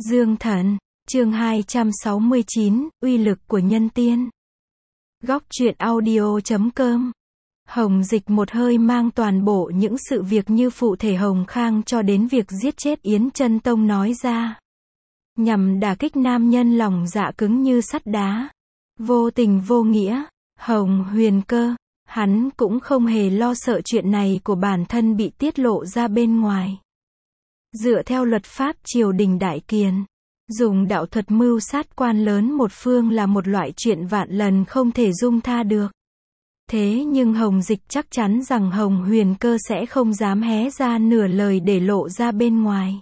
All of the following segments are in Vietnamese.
Dương Thần, chương 269, uy lực của nhân tiên. Góc truyện audio.com. Hồng Dịch một hơi mang toàn bộ những sự việc như phụ thể Hồng Khang cho đến việc giết chết Yến Chân Tông nói ra. Nhằm đả kích nam nhân lòng dạ cứng như sắt đá. Vô tình vô nghĩa, Hồng Huyền Cơ, hắn cũng không hề lo sợ chuyện này của bản thân bị tiết lộ ra bên ngoài. Dựa theo luật pháp triều đình Đại Kiền, dùng đạo thuật mưu sát quan lớn một phương là một loại chuyện vạn lần không thể dung tha được. Thế nhưng Hồng Dịch chắc chắn rằng Hồng Huyền Cơ sẽ không dám hé ra nửa lời để lộ ra bên ngoài.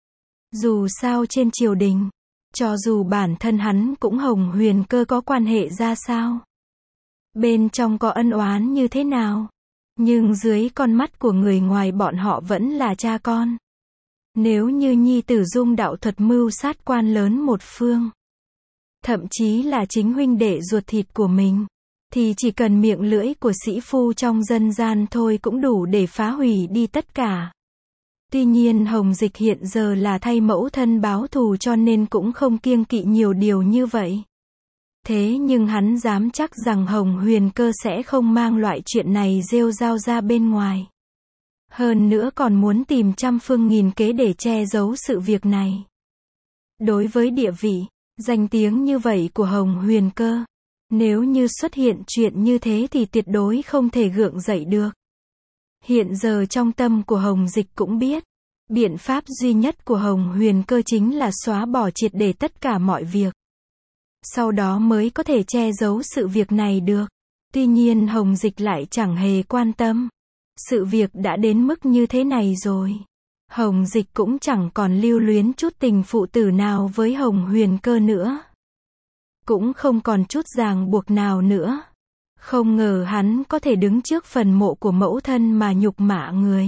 Dù sao trên triều đình, cho dù bản thân hắn cũng Hồng Huyền Cơ có quan hệ ra sao, bên trong có ân oán như thế nào, nhưng dưới con mắt của người ngoài bọn họ vẫn là cha con. Nếu như nhi tử dung đạo thuật mưu sát quan lớn một phương, thậm chí là chính huynh đệ ruột thịt của mình, thì chỉ cần miệng lưỡi của sĩ phu trong dân gian thôi cũng đủ để phá hủy đi tất cả. Tuy nhiên Hồng Dịch hiện giờ là thay mẫu thân báo thù cho nên cũng không kiêng kỵ nhiều điều như vậy. Thế nhưng hắn dám chắc rằng Hồng Huyền Cơ sẽ không mang loại chuyện này rêu rao ra bên ngoài. Hơn nữa còn muốn tìm trăm phương nghìn kế để che giấu sự việc này. Đối với địa vị, danh tiếng như vậy của Hồng Huyền Cơ, nếu như xuất hiện chuyện như thế thì tuyệt đối không thể gượng dậy được. Hiện giờ trong tâm của Hồng Dịch cũng biết, biện pháp duy nhất của Hồng Huyền Cơ chính là xóa bỏ triệt để tất cả mọi việc. Sau đó mới có thể che giấu sự việc này được. Tuy nhiên Hồng Dịch lại chẳng hề quan tâm. Sự việc đã đến mức như thế này rồi. Hồng Dịch cũng chẳng còn lưu luyến chút tình phụ tử nào với Hồng Huyền Cơ nữa. Cũng không còn chút ràng buộc nào nữa. Không ngờ hắn có thể đứng trước phần mộ của mẫu thân mà nhục mạ người.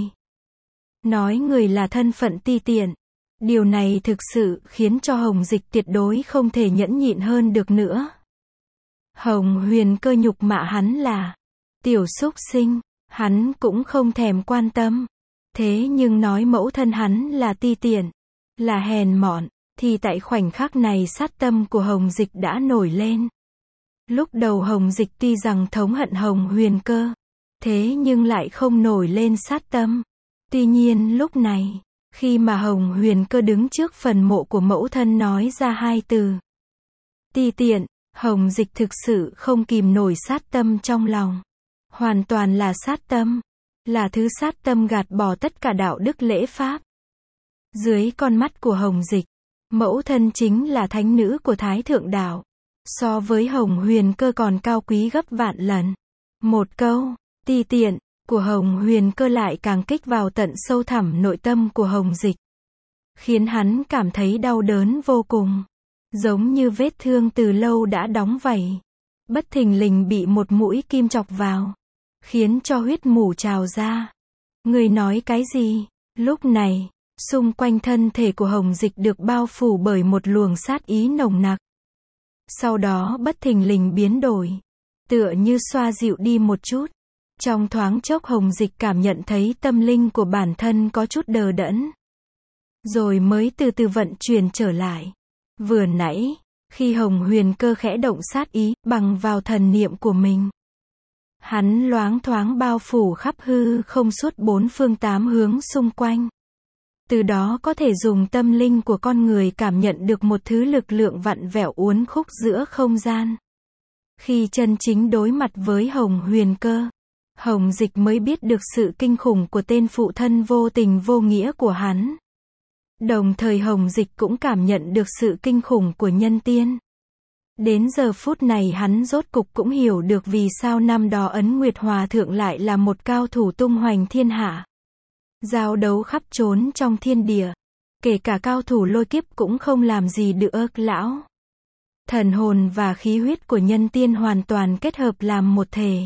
Nói người là thân phận ti tiện. Điều này thực sự khiến cho Hồng Dịch tuyệt đối không thể nhẫn nhịn hơn được nữa. Hồng Huyền Cơ nhục mạ hắn là tiểu súc sinh, hắn cũng không thèm quan tâm. Thế nhưng nói mẫu thân hắn là ti tiện, là hèn mọn, thì tại khoảnh khắc này sát tâm của Hồng Dịch đã nổi lên. Lúc đầu Hồng Dịch tuy rằng thống hận Hồng Huyền Cơ, thế nhưng lại không nổi lên sát tâm. Tuy nhiên lúc này, khi mà Hồng Huyền Cơ đứng trước phần mộ của mẫu thân nói ra hai từ ti tiện, Hồng Dịch thực sự không kìm nổi sát tâm trong lòng. Hoàn toàn là sát tâm. Là thứ sát tâm gạt bỏ tất cả đạo đức lễ pháp. Dưới con mắt của Hồng Dịch, mẫu thân chính là thánh nữ của Thái Thượng Đạo. So với Hồng Huyền Cơ còn cao quý gấp vạn lần. Một câu ti tiện của Hồng Huyền Cơ lại càng kích vào tận sâu thẳm nội tâm của Hồng Dịch, khiến hắn cảm thấy đau đớn vô cùng, giống như vết thương từ lâu đã đóng vảy, bất thình lình bị một mũi kim chọc vào, khiến cho huyết mủ trào ra. Người nói cái gì? Lúc này, xung quanh thân thể của Hồng Dịch được bao phủ bởi một luồng sát ý nồng nặc. Sau đó bất thình lình biến đổi, tựa như xoa dịu đi một chút. Trong thoáng chốc Hồng Dịch cảm nhận thấy tâm linh của bản thân có chút đờ đẫn. Rồi mới từ từ vận chuyển trở lại. Vừa nãy, khi Hồng Huyền Cơ khẽ động sát ý, bằng vào thần niệm của mình, hắn loáng thoáng bao phủ khắp hư không suốt bốn phương tám hướng xung quanh. Từ đó có thể dùng tâm linh của con người cảm nhận được một thứ lực lượng vặn vẹo uốn khúc giữa không gian. Khi chân chính đối mặt với Hồng Huyền Cơ, Hồng Dịch mới biết được sự kinh khủng của tên phụ thân vô tình vô nghĩa của hắn. Đồng thời Hồng Dịch cũng cảm nhận được sự kinh khủng của nhân tiên. Đến giờ phút này hắn rốt cục cũng hiểu được vì sao năm đó Ấn Nguyệt Hòa Thượng lại là một cao thủ tung hoành thiên hạ. Giao đấu khắp trốn trong thiên địa. Kể cả cao thủ lôi kiếp cũng không làm gì được lão. Thần hồn và khí huyết của nhân tiên hoàn toàn kết hợp làm một thể.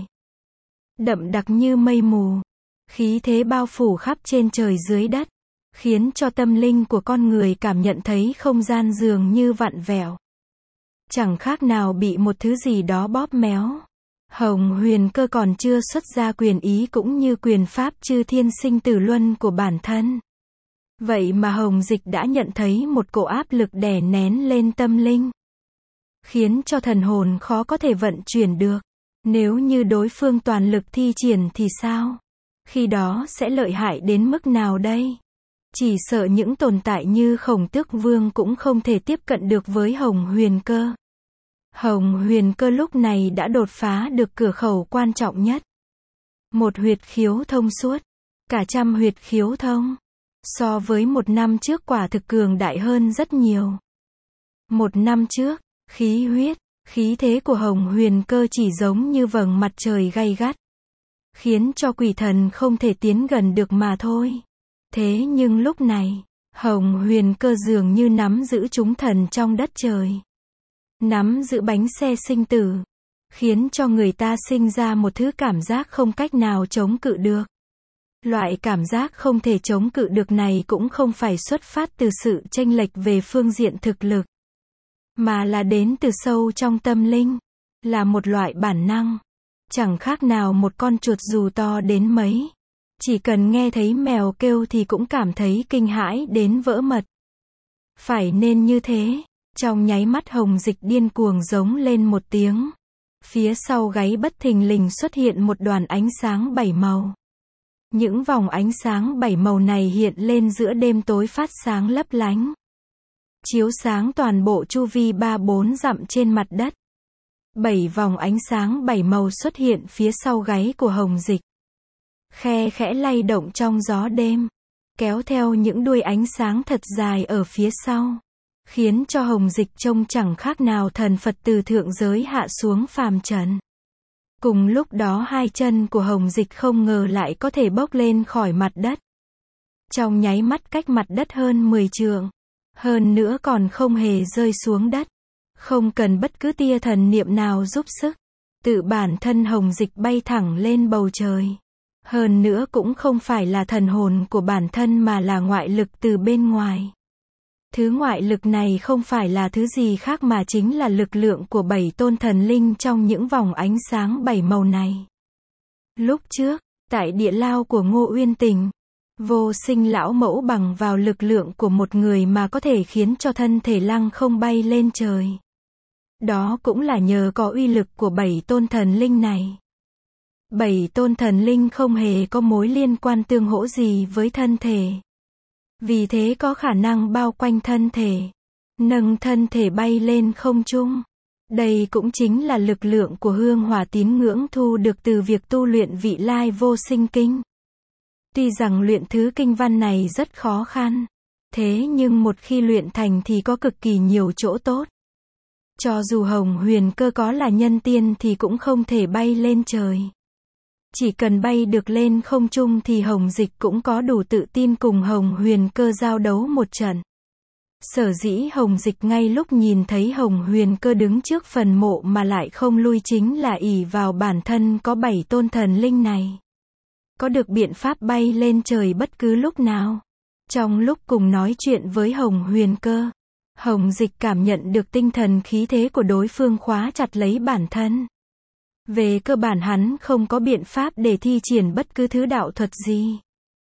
Đậm đặc như mây mù. Khí thế bao phủ khắp trên trời dưới đất, khiến cho tâm linh của con người cảm nhận thấy không gian dường như vặn vẹo. Chẳng khác nào bị một thứ gì đó bóp méo. Hồng Huyền Cơ còn chưa xuất ra quyền ý cũng như quyền pháp chư thiên sinh tử luân của bản thân. Vậy mà Hồng Dịch đã nhận thấy một cỗ áp lực đè nén lên tâm linh, khiến cho thần hồn khó có thể vận chuyển được. Nếu như đối phương toàn lực thi triển thì sao? Khi đó sẽ lợi hại đến mức nào đây? Chỉ sợ những tồn tại như Khổng Tước Vương cũng không thể tiếp cận được với Hồng Huyền Cơ. Hồng Huyền Cơ lúc này đã đột phá được cửa khẩu quan trọng nhất. Một huyệt khiếu thông suốt, cả trăm huyệt khiếu thông. So với một năm trước quả thực cường đại hơn rất nhiều. Một năm trước, khí huyết, khí thế của Hồng Huyền Cơ chỉ giống như vầng mặt trời gay gắt, khiến cho quỷ thần không thể tiến gần được mà thôi. Thế nhưng lúc này, Hồng Huyền Cơ dường như nắm giữ chúng thần trong đất trời, nắm giữ bánh xe sinh tử, khiến cho người ta sinh ra một thứ cảm giác không cách nào chống cự được. Loại cảm giác không thể chống cự được này cũng không phải xuất phát từ sự chênh lệch về phương diện thực lực, mà là đến từ sâu trong tâm linh, là một loại bản năng. Chẳng khác nào một con chuột dù to đến mấy, chỉ cần nghe thấy mèo kêu thì cũng cảm thấy kinh hãi đến vỡ mật. Phải nên như thế. Trong nháy mắt Hồng Dịch điên cuồng giống lên một tiếng. Phía sau gáy bất thình lình xuất hiện một đoàn ánh sáng 7 màu. Những vòng ánh sáng 7 màu này hiện lên giữa đêm tối phát sáng lấp lánh, chiếu sáng toàn bộ chu vi 3-4 dặm trên mặt đất. 7 vòng ánh sáng 7 màu xuất hiện phía sau gáy của Hồng Dịch, khe khẽ lay động trong gió đêm, kéo theo những đuôi ánh sáng thật dài ở phía sau, khiến cho Hồng Dịch trông chẳng khác nào thần Phật từ thượng giới hạ xuống phàm trần. Cùng lúc đó hai chân của Hồng Dịch không ngờ lại có thể bốc lên khỏi mặt đất. Trong nháy mắt cách mặt đất hơn 10 trượng. Hơn nữa còn không hề rơi xuống đất. Không cần bất cứ tia thần niệm nào giúp sức. Tự bản thân Hồng Dịch bay thẳng lên bầu trời. Hơn nữa cũng không phải là thần hồn của bản thân mà là ngoại lực từ bên ngoài. Thứ ngoại lực này không phải là thứ gì khác mà chính là lực lượng của 7 tôn thần linh trong những vòng ánh sáng 7 màu này. Lúc trước, tại địa lao của Ngô Uyên Tình, Vô Sinh lão mẫu bằng vào lực lượng của một người mà có thể khiến cho thân thể lăng không bay lên trời. Đó cũng là nhờ có uy lực của 7 tôn thần linh này. 7 tôn thần linh không hề có mối liên quan tương hỗ gì với thân thể. Vì thế có khả năng bao quanh thân thể, nâng thân thể bay lên không trung. Đây cũng chính là lực lượng của hương hỏa tín ngưỡng thu được từ việc tu luyện vị lai vô sinh kinh. Tuy rằng luyện thứ kinh văn này rất khó khăn, thế nhưng một khi luyện thành thì có cực kỳ nhiều chỗ tốt. Cho dù Hồng Huyền Cơ có là nhân tiên thì cũng không thể bay lên trời. Chỉ cần bay được lên không trung thì Hồng Dịch cũng có đủ tự tin cùng Hồng Huyền Cơ giao đấu một trận. Sở dĩ Hồng Dịch ngay lúc nhìn thấy Hồng Huyền Cơ đứng trước phần mộ mà lại không lui chính là ỷ vào bản thân có 7 tôn thần linh này. Có được biện pháp bay lên trời bất cứ lúc nào. Trong lúc cùng nói chuyện với Hồng Huyền Cơ, Hồng Dịch cảm nhận được tinh thần khí thế của đối phương khóa chặt lấy bản thân. Về cơ bản hắn không có biện pháp để thi triển bất cứ thứ đạo thuật gì.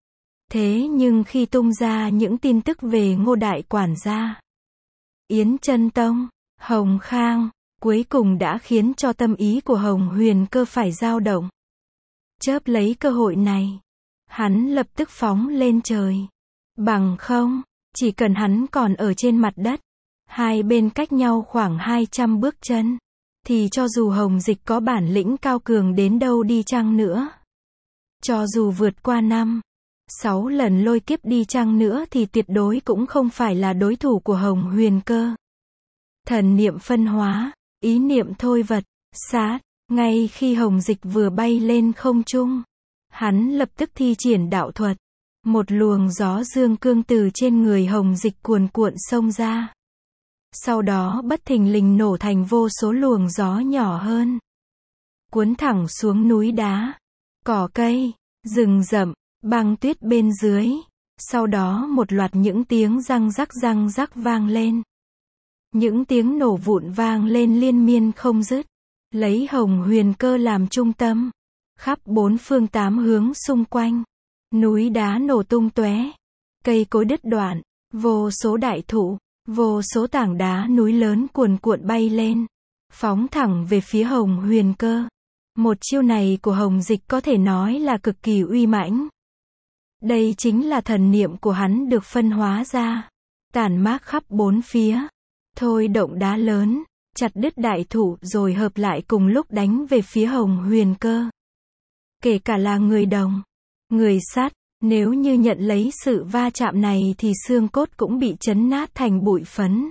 Thế nhưng khi tung ra những tin tức về Ngô Đại Quản gia, Yến Chân Tông, Hồng Khang, cuối cùng đã khiến cho tâm ý của Hồng Huyền Cơ phải dao động. Chớp lấy cơ hội này, hắn lập tức phóng lên trời. Bằng không, chỉ cần hắn còn ở trên mặt đất, hai bên cách nhau khoảng 200 bước chân, thì cho dù Hồng Dịch có bản lĩnh cao cường đến đâu đi chăng nữa, cho dù vượt qua 5-6 lần lôi kiếp đi chăng nữa thì tuyệt đối cũng không phải là đối thủ của Hồng Huyền Cơ. Thần niệm phân hóa, ý niệm thôi vật, sát, ngay khi Hồng Dịch vừa bay lên không trung, hắn lập tức thi triển đạo thuật. Một luồng gió dương cương từ trên người Hồng Dịch cuồn cuộn xông ra. Sau đó bất thình lình nổ thành vô số luồng gió nhỏ hơn, cuốn thẳng xuống núi đá, cỏ cây, rừng rậm, băng tuyết bên dưới. Sau đó một loạt những tiếng răng rắc vang lên. Những tiếng nổ vụn vang lên liên miên không dứt, lấy Hồng Huyền Cơ làm trung tâm, khắp 4 phương 8 hướng xung quanh, núi đá nổ tung tóe, cây cối đứt đoạn, vô số đại thụ, vô số tảng đá núi lớn cuồn cuộn bay lên, phóng thẳng về phía Hồng Huyền Cơ. Một chiêu này của Hồng Dịch có thể nói là cực kỳ uy mãnh. Đây chính là thần niệm của hắn được phân hóa ra, tản mát khắp bốn phía, thôi động đá lớn, chặt đứt đại thụ rồi hợp lại cùng lúc đánh về phía Hồng Huyền Cơ. Kể cả là người đồng, người sắt, nếu như nhận lấy sự va chạm này thì xương cốt cũng bị chấn nát thành bụi phấn.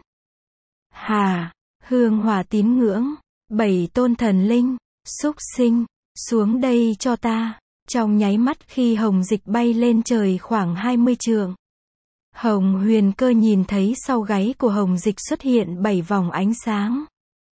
Hà, hương hỏa tín ngưỡng, 7 tôn thần linh, súc sinh, xuống đây cho ta. Trong nháy mắt khi Hồng Dịch bay lên trời khoảng 20 trượng, Hồng Huyền Cơ nhìn thấy sau gáy của Hồng Dịch xuất hiện 7 vòng ánh sáng.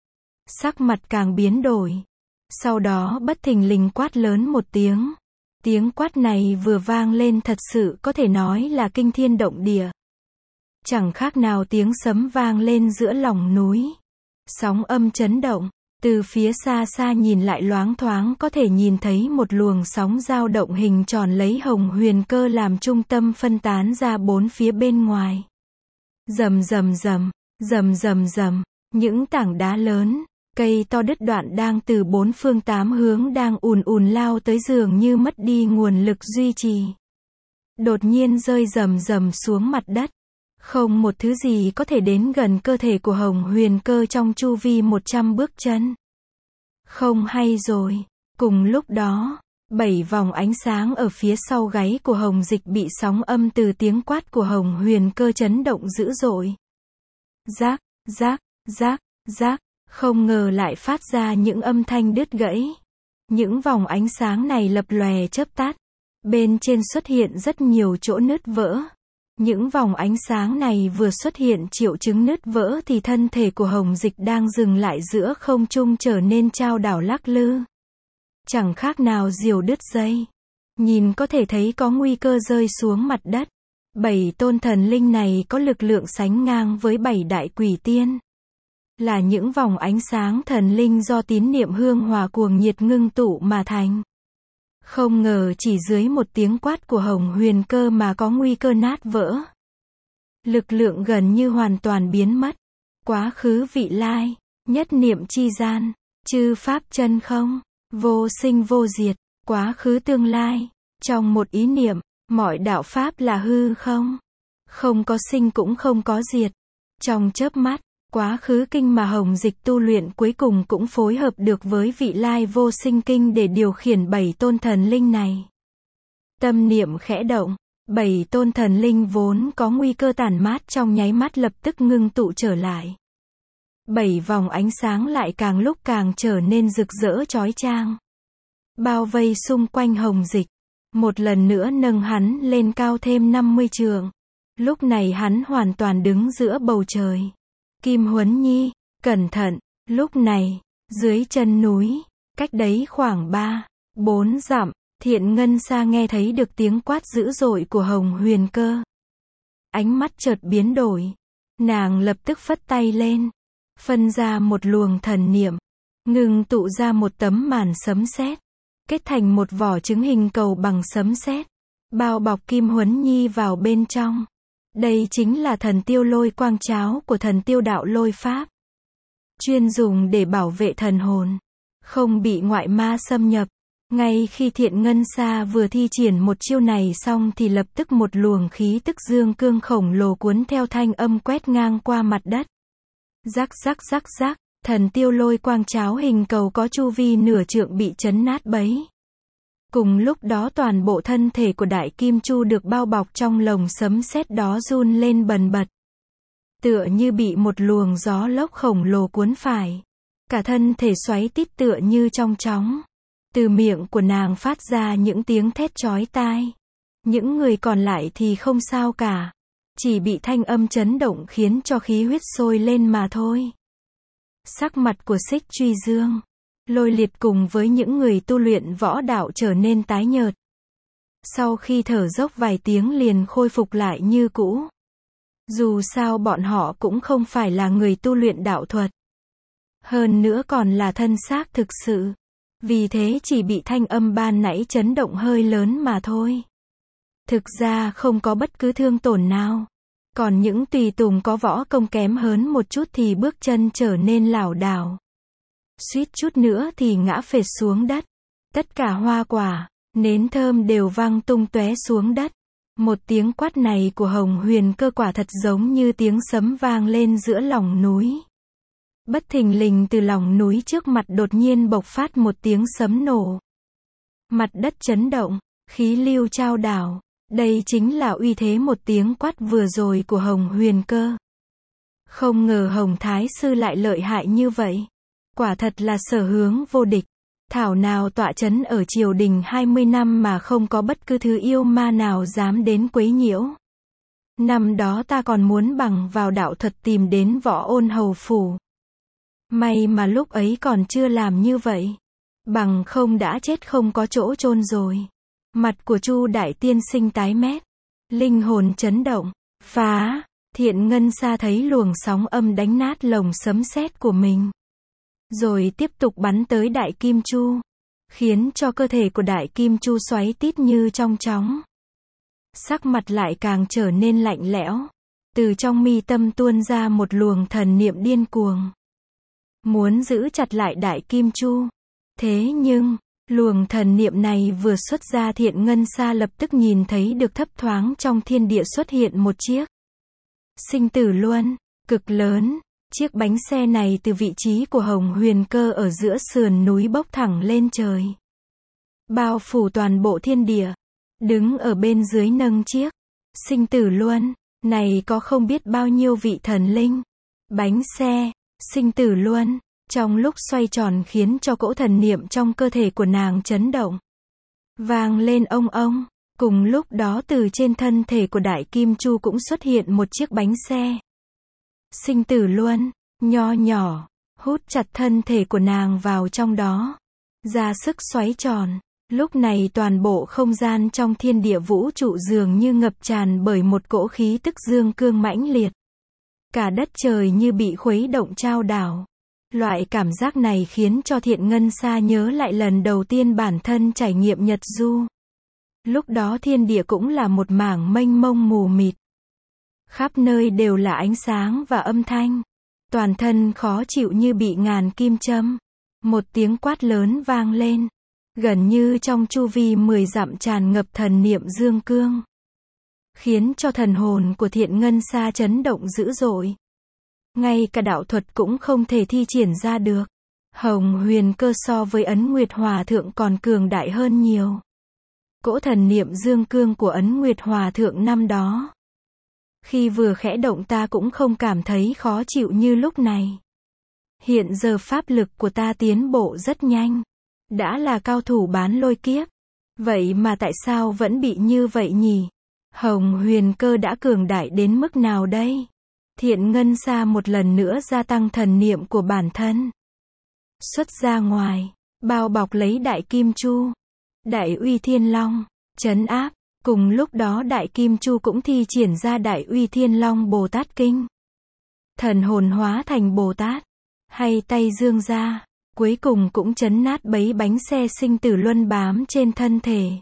Sắc mặt càng biến đổi. Sau đó bất thình lình quát lớn một tiếng. Tiếng quát này vừa vang lên thật sự có thể nói là kinh thiên động địa. Chẳng khác nào tiếng sấm vang lên giữa lòng núi. Sóng âm chấn động. Từ phía xa xa nhìn lại loáng thoáng có thể nhìn thấy một luồng sóng dao động hình tròn lấy Hồng Huyền Cơ làm trung tâm phân tán ra bốn phía bên ngoài. Rầm rầm rầm, rầm rầm rầm, những tảng đá lớn, cây to đứt đoạn đang từ bốn phương tám hướng đang ùn ùn lao tới dường như mất đi nguồn lực duy trì. Đột nhiên rơi rầm rầm xuống mặt đất. Không một thứ gì có thể đến gần cơ thể của Hồng Huyền Cơ trong chu vi 100 bước chân. Không hay rồi. Cùng lúc đó, 7 vòng ánh sáng ở phía sau gáy của Hồng Dịch bị sóng âm từ tiếng quát của Hồng Huyền Cơ chấn động dữ dội. Rác, rác, rác, rác, không ngờ lại phát ra những âm thanh đứt gãy. Những vòng ánh sáng này lập lòe chớp tắt. Bên trên xuất hiện rất nhiều chỗ nứt vỡ. Những vòng ánh sáng này vừa xuất hiện triệu chứng nứt vỡ thì thân thể của Hồng Dịch đang dừng lại giữa không trung trở nên chao đảo lắc lư. Chẳng khác nào diều đứt dây. Nhìn có thể thấy có nguy cơ rơi xuống mặt đất. 7 tôn thần linh này có lực lượng sánh ngang với 7 đại quỷ tiên. Là những vòng ánh sáng thần linh do tín niệm hương hòa cuồng nhiệt ngưng tụ mà thành. Không ngờ chỉ dưới một tiếng quát của Hồng Huyền Cơ mà có nguy cơ nát vỡ. Lực lượng gần như hoàn toàn biến mất. Quá khứ vị lai, nhất niệm chi gian, chư pháp chân không, vô sinh vô diệt, quá khứ tương lai. Trong một ý niệm, mọi đạo pháp là hư không. Không có sinh cũng không có diệt. Trong chớp mắt, quá khứ kinh mà Hồng Dịch tu luyện cuối cùng cũng phối hợp được với vị lai vô sinh kinh để điều khiển 7 tôn thần linh này. Tâm niệm khẽ động, 7 tôn thần linh vốn có nguy cơ tản mát trong nháy mắt lập tức ngưng tụ trở lại. 7 vòng ánh sáng lại càng lúc càng trở nên rực rỡ chói chang. Bao vây xung quanh Hồng Dịch, một lần nữa nâng hắn lên cao thêm 50 trượng. Lúc này hắn hoàn toàn đứng giữa bầu trời. Kim Huấn Nhi, cẩn thận, lúc này, dưới chân núi, cách đấy khoảng 3-4 dặm, Thiện Ngân Sa nghe thấy được tiếng quát dữ dội của Hồng Huyền Cơ. Ánh mắt chợt biến đổi, nàng lập tức phất tay lên, phân ra một luồng thần niệm, ngưng tụ ra một tấm màn sấm sét, kết thành một vỏ trứng hình cầu bằng sấm sét, bao bọc Kim Huấn Nhi vào bên trong. Đây chính là thần tiêu lôi quang cháo của thần tiêu đạo lôi pháp. Chuyên dùng để bảo vệ thần hồn, không bị ngoại ma xâm nhập. Ngay khi Thiện Ngân Sa vừa thi triển một chiêu này xong thì lập tức một luồng khí tức dương cương khổng lồ cuốn theo thanh âm quét ngang qua mặt đất. Rắc rắc rắc rắc, thần tiêu lôi quang cháo hình cầu có chu vi nửa trượng bị chấn nát bấy. Cùng lúc đó toàn bộ thân thể của Đại Kim Chu được bao bọc trong lồng sấm sét đó run lên bần bật. Tựa như bị một luồng gió lốc khổng lồ cuốn phải. Cả thân thể xoáy tít tựa như trong chóng. Từ miệng của nàng phát ra những tiếng thét chói tai. Những người còn lại thì không sao cả. Chỉ bị thanh âm chấn động khiến cho khí huyết sôi lên mà thôi. Sắc mặt của Xích Truy Dương, Lôi Liệt cùng với những người tu luyện võ đạo trở nên tái nhợt. Sau khi thở dốc vài tiếng liền khôi phục lại như cũ. Dù sao bọn họ cũng không phải là người tu luyện đạo thuật. Hơn nữa còn là thân xác thực sự. Vì thế chỉ bị thanh âm ban nãy chấn động hơi lớn mà thôi. Thực ra không có bất cứ thương tổn nào. Còn những tùy tùng có võ công kém hơn một chút thì bước chân trở nên lảo đảo. Suýt chút nữa thì ngã phệt xuống đất. Tất cả hoa quả, nến thơm đều văng tung tóe xuống đất. Một tiếng quát này của Hồng Huyền Cơ quả thật giống như tiếng sấm vang lên giữa lòng núi. Bất thình lình từ lòng núi trước mặt đột nhiên bộc phát một tiếng sấm nổ. Mặt đất chấn động, khí lưu chao đảo. Đây chính là uy thế một tiếng quát vừa rồi của Hồng Huyền Cơ. Không ngờ Hồng Thái Sư lại lợi hại như vậy. Quả thật là sở hướng vô địch. Thảo nào tọa chấn ở triều đình 20 năm mà không có bất cứ thứ yêu ma nào dám đến quấy nhiễu. Năm đó ta còn muốn bằng vào đạo thuật tìm đến Võ Ôn hầu phủ. May mà lúc ấy còn chưa làm như vậy. Bằng không đã chết không có chỗ chôn rồi. Mặt của Chu đại tiên sinh tái mét. Linh hồn chấn động. Phá. Thiện Ngân Sa thấy luồng sóng âm đánh nát lồng sấm sét của mình. Rồi tiếp tục bắn tới Đại Kim Chu. Khiến cho cơ thể của Đại Kim Chu xoáy tít như trong chóng. Sắc mặt lại càng trở nên lạnh lẽo. Từ trong mi tâm tuôn ra một luồng thần niệm điên cuồng. Muốn giữ chặt lại Đại Kim Chu. Thế nhưng, luồng thần niệm này vừa xuất ra Thiện Ngân Sa lập tức nhìn thấy được thấp thoáng trong thiên địa xuất hiện một chiếc Sinh Tử Luân, cực lớn. Chiếc bánh xe này từ vị trí của Hồng Huyền Cơ ở giữa sườn núi bốc thẳng lên trời. Bao phủ toàn bộ thiên địa. Đứng ở bên dưới nâng chiếc Sinh Tử Luân này có không biết bao nhiêu vị thần linh. Bánh xe, Sinh Tử Luân, trong lúc xoay tròn khiến cho cỗ thần niệm trong cơ thể của nàng chấn động. Vang lên ông ông. Cùng lúc đó từ trên thân thể của Đại Kim Chu cũng xuất hiện một chiếc bánh xe. Sinh Tử Luân, nho nhỏ, hút chặt thân thể của nàng vào trong đó. Ra sức xoáy tròn. Lúc này toàn bộ không gian trong thiên địa vũ trụ dường như ngập tràn bởi một cỗ khí tức dương cương mãnh liệt. Cả đất trời như bị khuấy động chao đảo. Loại cảm giác này khiến cho Thiện Ngân Sa nhớ lại lần đầu tiên bản thân trải nghiệm Nhật Du. Lúc đó thiên địa cũng là một mảng mênh mông mù mịt. Khắp nơi đều là ánh sáng và âm thanh. Toàn thân khó chịu như bị ngàn kim châm. Một tiếng quát lớn vang lên. Gần như trong chu vi 10 dặm tràn ngập thần niệm dương cương. Khiến cho thần hồn của Thiện Ngân Sa chấn động dữ dội. Ngay cả đạo thuật cũng không thể thi triển ra được. Hồng Huyền Cơ so với Ấn Nguyệt Hòa Thượng còn cường đại hơn nhiều. Cỗ thần niệm dương cương của Ấn Nguyệt Hòa Thượng năm đó. Khi vừa khẽ động ta cũng không cảm thấy khó chịu như lúc này. Hiện giờ pháp lực của ta tiến bộ rất nhanh. Đã là cao thủ bán lôi kiếp. Vậy mà tại sao vẫn bị như vậy nhỉ? Hồng Huyền Cơ đã cường đại đến mức nào đây? Thiện Ngân Sa một lần nữa gia tăng thần niệm của bản thân. Xuất ra ngoài, bao bọc lấy Đại Kim Chu. Đại Uy Thiên Long, trấn áp. Cùng lúc đó Đại Kim Chu cũng thi triển ra Đại Uy Thiên Long Bồ Tát Kinh. Thần hồn hóa thành Bồ Tát. Hay tay dương ra. Cuối cùng cũng chấn nát bấy bánh xe Sinh Tử Luân bám trên thân thể.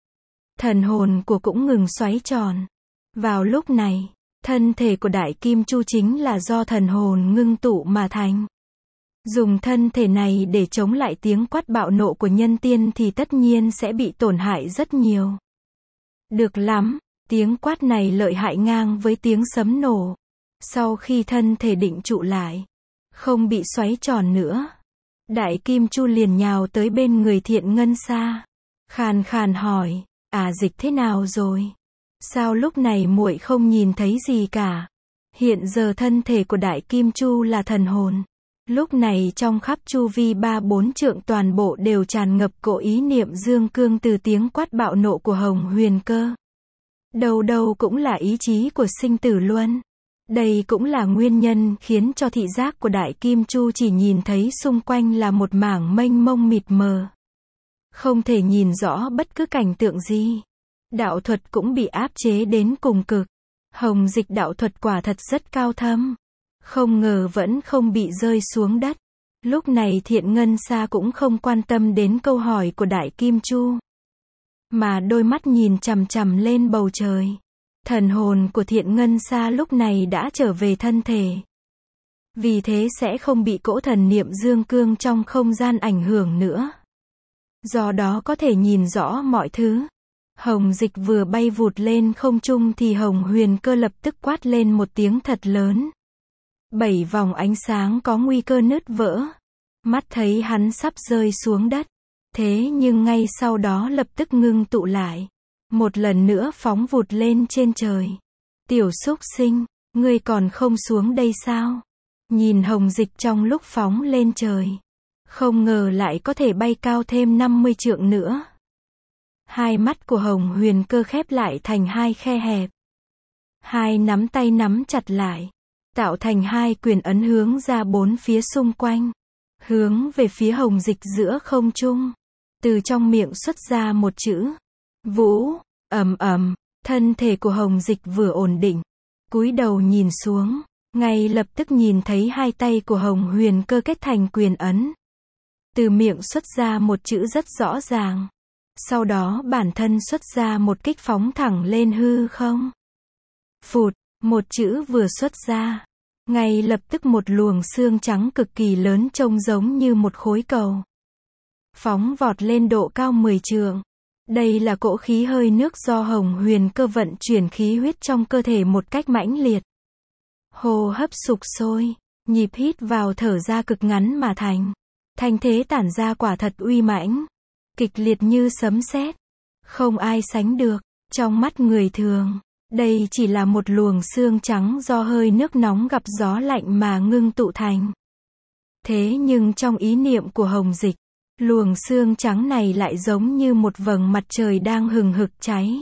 Thần hồn của cũng ngừng xoáy tròn. Vào lúc này, thân thể của Đại Kim Chu chính là do thần hồn ngưng tụ mà thành. Dùng thân thể này để chống lại tiếng quát bạo nộ của nhân tiên thì tất nhiên sẽ bị tổn hại rất nhiều. Được lắm, tiếng quát này lợi hại ngang với tiếng sấm nổ. Sau khi thân thể định trụ lại, không bị xoáy tròn nữa, Đại Kim Chu liền nhào tới bên người Thiện Ngân Sa. Khàn khàn hỏi, Dịch thế nào rồi? Sao lúc này muội không nhìn thấy gì cả? Hiện giờ thân thể của Đại Kim Chu là thần hồn. Lúc này trong khắp chu vi 3-4 trượng toàn bộ đều tràn ngập cỗ ý niệm dương cương từ tiếng quát bạo nộ của Hồng Huyền Cơ. Đầu đầu cũng là ý chí của Sinh Tử Luân. Đây cũng là nguyên nhân khiến cho thị giác của Đại Kim Chu chỉ nhìn thấy xung quanh là một mảng mênh mông mịt mờ. Không thể nhìn rõ bất cứ cảnh tượng gì. Đạo thuật cũng bị áp chế đến cùng cực. Hồng dịch đạo thuật quả thật rất cao thâm. Không ngờ vẫn không bị rơi xuống đất. Lúc này Thiện Ngân Sa cũng không quan tâm đến câu hỏi của Đại Kim Chu. mà đôi mắt nhìn chằm chằm lên bầu trời. Thần hồn của Thiện Ngân Sa lúc này đã trở về thân thể. Vì thế sẽ không bị cỗ thần niệm dương cương trong không gian ảnh hưởng nữa. Do đó có thể nhìn rõ mọi thứ. Hồng Dịch vừa bay vụt lên không trung thì Hồng Huyền Cơ lập tức quát lên một tiếng thật lớn. 7 vòng ánh sáng có nguy cơ nứt vỡ. Mắt thấy hắn sắp rơi xuống đất. Thế nhưng ngay sau đó lập tức ngưng tụ lại. Một lần nữa phóng vụt lên trên trời. Tiểu súc sinh, ngươi còn không xuống đây sao? Nhìn Hồng Dịch trong lúc phóng lên trời. Không ngờ lại có thể bay cao thêm 50 trượng nữa. Hai mắt của Hồng Huyền Cơ khép lại thành hai khe hẹp. Hai nắm tay nắm chặt lại. Tạo thành hai quyền ấn hướng ra bốn phía xung quanh. Hướng về phía Hồng Dịch giữa không trung. Từ trong miệng xuất ra một chữ. Vũ, ầm ầm, thân thể của Hồng Dịch vừa ổn định. Cúi đầu nhìn xuống. Ngay lập tức nhìn thấy hai tay của Hồng Huyền Cơ kết thành quyền ấn. Từ miệng xuất ra một chữ rất rõ ràng. Sau đó bản thân xuất ra một kích phóng thẳng lên hư không. Phụt, một chữ vừa xuất ra. Ngay lập tức một luồng xương trắng cực kỳ lớn trông giống như một khối cầu. Phóng vọt lên độ cao 10 trượng. Đây là cỗ khí hơi nước do Hồng Huyền Cơ vận chuyển khí huyết trong cơ thể một cách mãnh liệt. Hô hấp sục sôi, nhịp hít vào thở ra cực ngắn mà thành. Thanh thế tản ra quả thật uy mãnh. Kịch liệt như sấm sét. Không ai sánh được. Trong mắt người thường, đây chỉ là một luồng xương trắng do hơi nước nóng gặp gió lạnh mà ngưng tụ thành. Thế nhưng trong ý niệm của Hồng Dịch, luồng xương trắng này lại giống như một vầng mặt trời đang hừng hực cháy.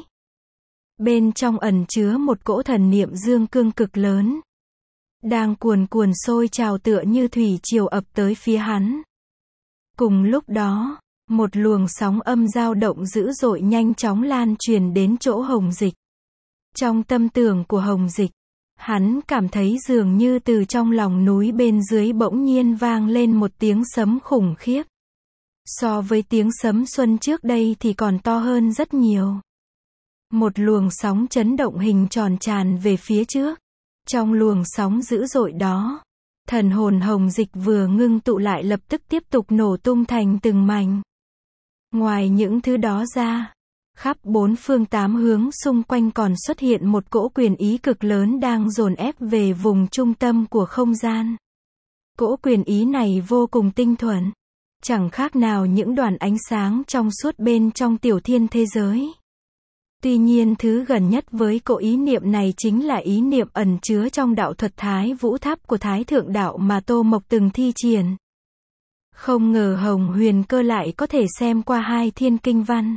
Bên trong ẩn chứa một cỗ thần niệm dương cương cực lớn. Đang cuồn cuồn sôi trào tựa như thủy triều ập tới phía hắn. Cùng lúc đó, một luồng sóng âm dao động dữ dội nhanh chóng lan truyền đến chỗ Hồng Dịch. Trong tâm tưởng của Hồng Dịch, hắn cảm thấy dường như từ trong lòng núi bên dưới bỗng nhiên vang lên một tiếng sấm khủng khiếp. So với tiếng sấm xuân trước đây thì còn to hơn rất nhiều. Một luồng sóng chấn động hình tròn tràn về phía trước. Trong luồng sóng dữ dội đó, thần hồn Hồng Dịch vừa ngưng tụ lại lập tức tiếp tục nổ tung thành từng mảnh. Ngoài những thứ đó ra, khắp bốn phương tám hướng xung quanh còn xuất hiện một cỗ quyền ý cực lớn đang dồn ép về vùng trung tâm của không gian. Cỗ quyền ý này vô cùng tinh thuần, chẳng khác nào những đoàn ánh sáng trong suốt bên trong tiểu thiên thế giới. Tuy nhiên thứ gần nhất với cỗ ý niệm này chính là ý niệm ẩn chứa trong đạo thuật Thái Vũ Tháp của Thái Thượng Đạo mà Tô Mộc từng thi triển. Không ngờ Hồng Huyền Cơ lại có thể xem qua hai thiên kinh văn.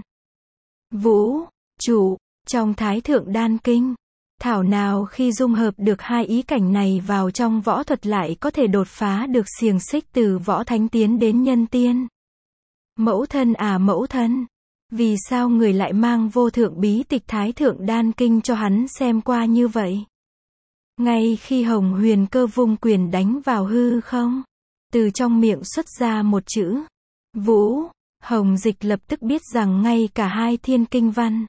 Vũ, trụ, trong Thái Thượng Đan Kinh. Thảo nào khi dung hợp được hai ý cảnh này vào trong võ thuật lại có thể đột phá được xiềng xích từ võ thánh tiến đến nhân tiên. Mẫu thân à mẫu thân, vì sao người lại mang vô thượng bí tịch Thái Thượng Đan Kinh cho hắn xem qua như vậy? Ngay khi Hồng Huyền Cơ vung quyền đánh vào hư không, từ trong miệng xuất ra một chữ Vũ, Hồng Dịch lập tức biết rằng ngay cả hai thiên kinh văn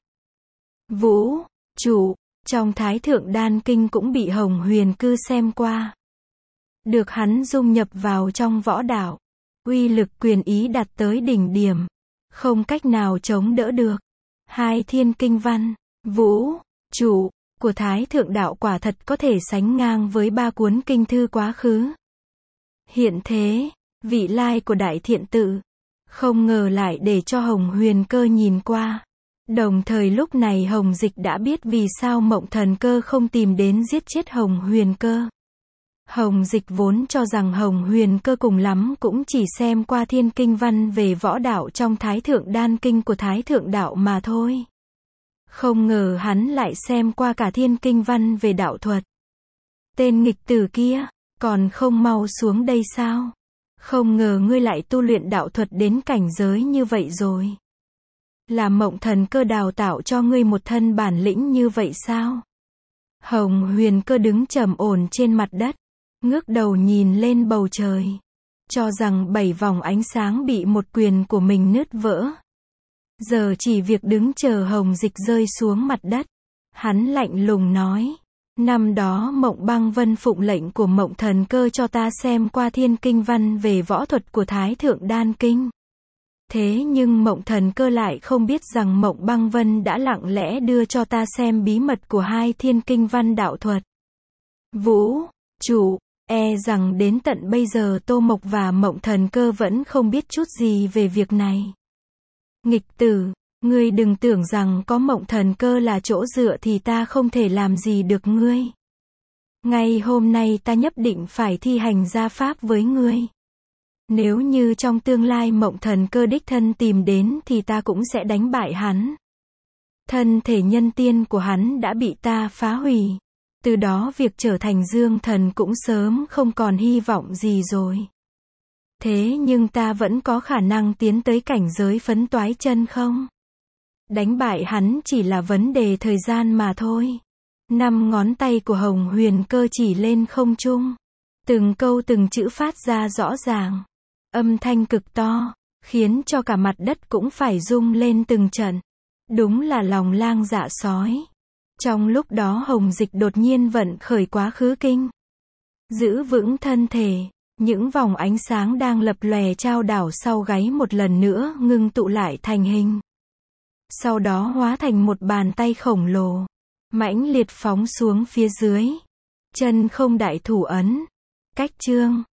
Vũ, trụ, trong Thái Thượng Đan Kinh cũng bị Hồng Huyền Cơ xem qua. Được hắn dung nhập vào trong võ đạo, uy lực quyền ý đạt tới đỉnh điểm, không cách nào chống đỡ được. Hai thiên kinh văn Vũ, trụ của Thái Thượng Đạo quả thật có thể sánh ngang với ba cuốn kinh thư quá khứ. Hiện thế, vị lai của Đại Thiện Tự, không ngờ lại để cho Hồng Huyền Cơ nhìn qua. Đồng thời lúc này Hồng Dịch đã biết vì sao Mộng Thần Cơ không tìm đến giết chết Hồng Huyền Cơ. Hồng Dịch vốn cho rằng Hồng Huyền Cơ cùng lắm cũng chỉ xem qua thiên kinh văn về võ đạo trong Thái Thượng Đan Kinh của Thái Thượng Đạo mà thôi. Không ngờ hắn lại xem qua cả thiên kinh văn về đạo thuật. Tên nghịch tử kia, còn không mau xuống đây sao? Không ngờ ngươi lại tu luyện đạo thuật đến cảnh giới như vậy rồi. Là Mộng Thần Cơ đào tạo cho ngươi một thân bản lĩnh như vậy sao? Hồng Huyền Cơ đứng trầm ổn trên mặt đất, ngước đầu nhìn lên bầu trời, cho rằng 7 vòng ánh sáng bị một quyền của mình nứt vỡ. Giờ chỉ việc đứng chờ Hồng Dịch rơi xuống mặt đất. Hắn lạnh lùng nói. Năm đó Mộng Băng Vân phụng lệnh của Mộng Thần Cơ cho ta xem qua thiên kinh văn về võ thuật của Thái Thượng Đan Kinh. Thế nhưng Mộng Thần Cơ lại không biết rằng Mộng Băng Vân đã lặng lẽ đưa cho ta xem bí mật của hai thiên kinh văn đạo thuật. Vũ trụ, e rằng đến tận bây giờ Tô Mộc và Mộng Thần Cơ vẫn không biết chút gì về việc này. Nghịch tử, ngươi đừng tưởng rằng có Mộng Thần Cơ là chỗ dựa thì ta không thể làm gì được ngươi. Ngay hôm nay ta nhất định phải thi hành gia pháp với ngươi. Nếu như trong tương lai Mộng Thần Cơ đích thân tìm đến thì ta cũng sẽ đánh bại hắn. Thân thể nhân tiên của hắn đã bị ta phá hủy. Từ đó việc trở thành dương thần cũng sớm không còn hy vọng gì rồi. Thế nhưng ta vẫn có khả năng tiến tới cảnh giới phấn toái chân không? Đánh bại hắn chỉ là vấn đề thời gian mà thôi. 5 ngón tay của Hồng Huyền Cơ chỉ lên không trung. Từng câu từng chữ phát ra rõ ràng. Âm thanh cực to, khiến cho cả mặt đất cũng phải rung lên từng trận. Đúng là lòng lang dạ sói. Trong lúc đó Hồng Dịch đột nhiên vận khởi quá khứ kinh. Giữ vững thân thể, những vòng ánh sáng đang lập lòe trao đảo sau gáy một lần nữa ngưng tụ lại thành hình. Sau đó hóa thành một bàn tay khổng lồ, mãnh liệt phóng xuống phía dưới. Chân không đại thủ ấn. Cách chương